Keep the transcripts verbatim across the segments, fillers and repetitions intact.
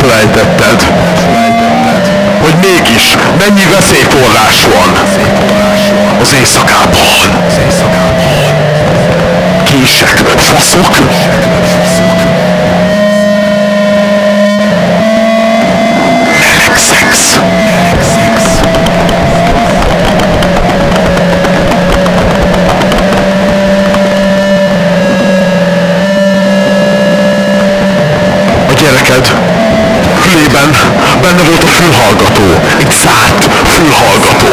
elfelejtetted, hogy mégis mennyi veszélyforrás van az éjszakában. Kések, faszok. Meleg szex. A gyereked fülében benne volt a fülhallgató, egy zárt fülhallgató.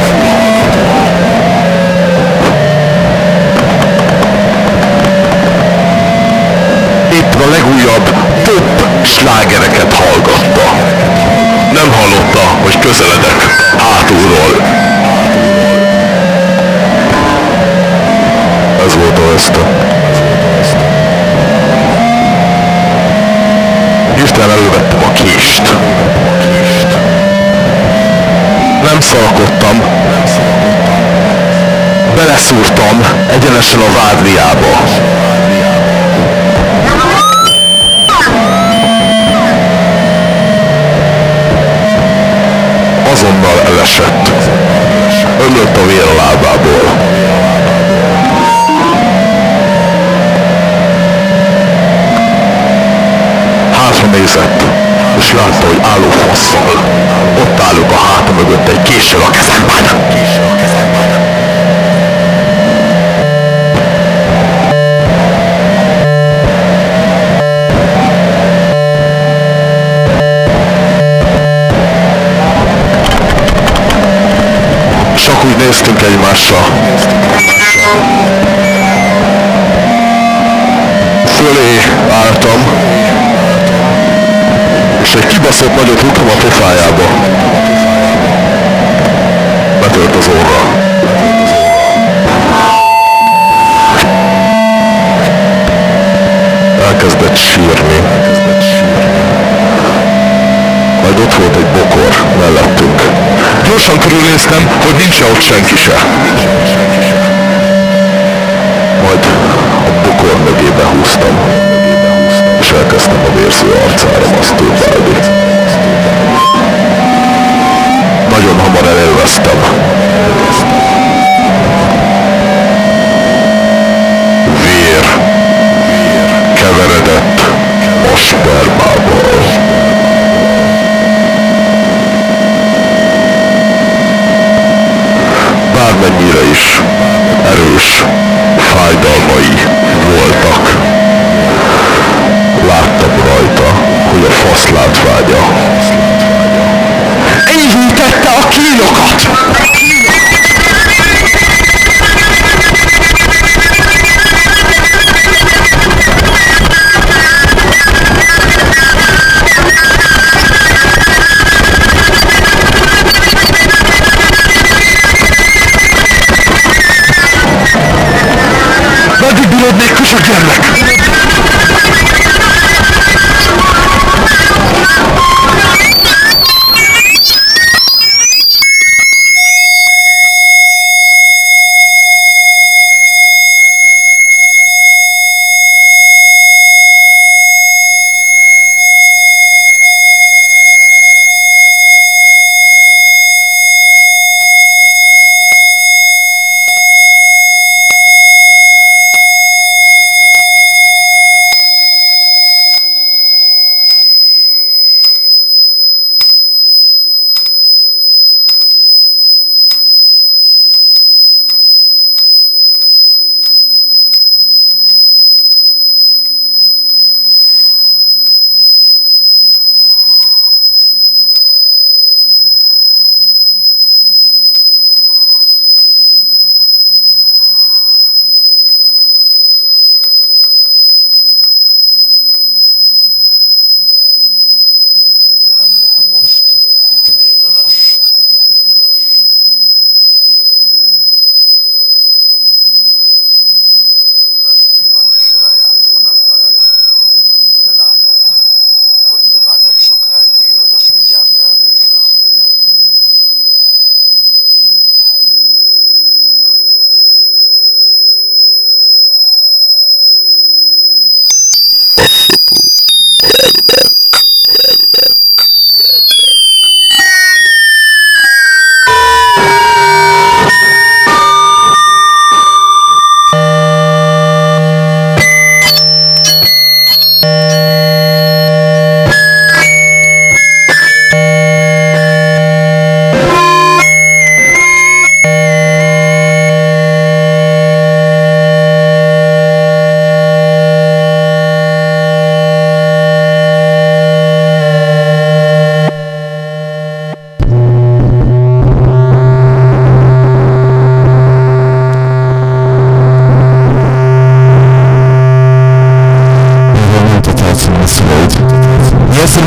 Éppen a legújabb pop slágereket hallgatta. Nem hallotta, hogy közeledek hátulról. Ez volt a veszte. Hirtelen elővettem a kést. Nem szarakodtam. Beleszúrtam egyenesen a vádliába. Azonnal elesett. Ömlött a vér a lábából. Hátra nézett, és látta, hogy álló faszsal. Ott állok a háta mögött egy késsel a kezemben. Csak úgy néztünk egymásra. Fölé álltam, és egy kibaszott nagyot rúgtam a pofájába. Betört az orra. Elkezdett sírni. Majd ott volt egy bokor mellettünk. Gyorsan körülnéztem, hogy nincs ott senki se. Majd a bokor mögébe húztam, és elkezdtem a vérző arcára maszturbálni. Nagyon hamar elélveztem. Vér keveredett a spermával. Bármennyire is erős fájdalmai voltak, láttam rajta, hogy a fasz látványa éhítette a kínokat!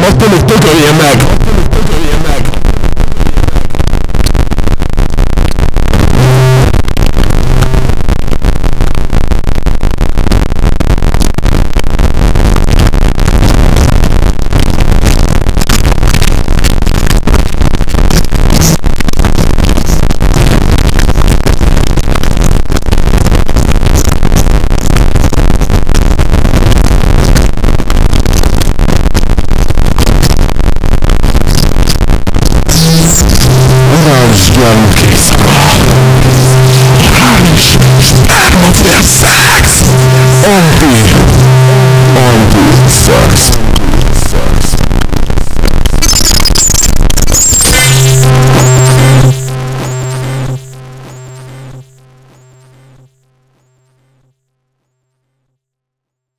akkor még tökölje meg!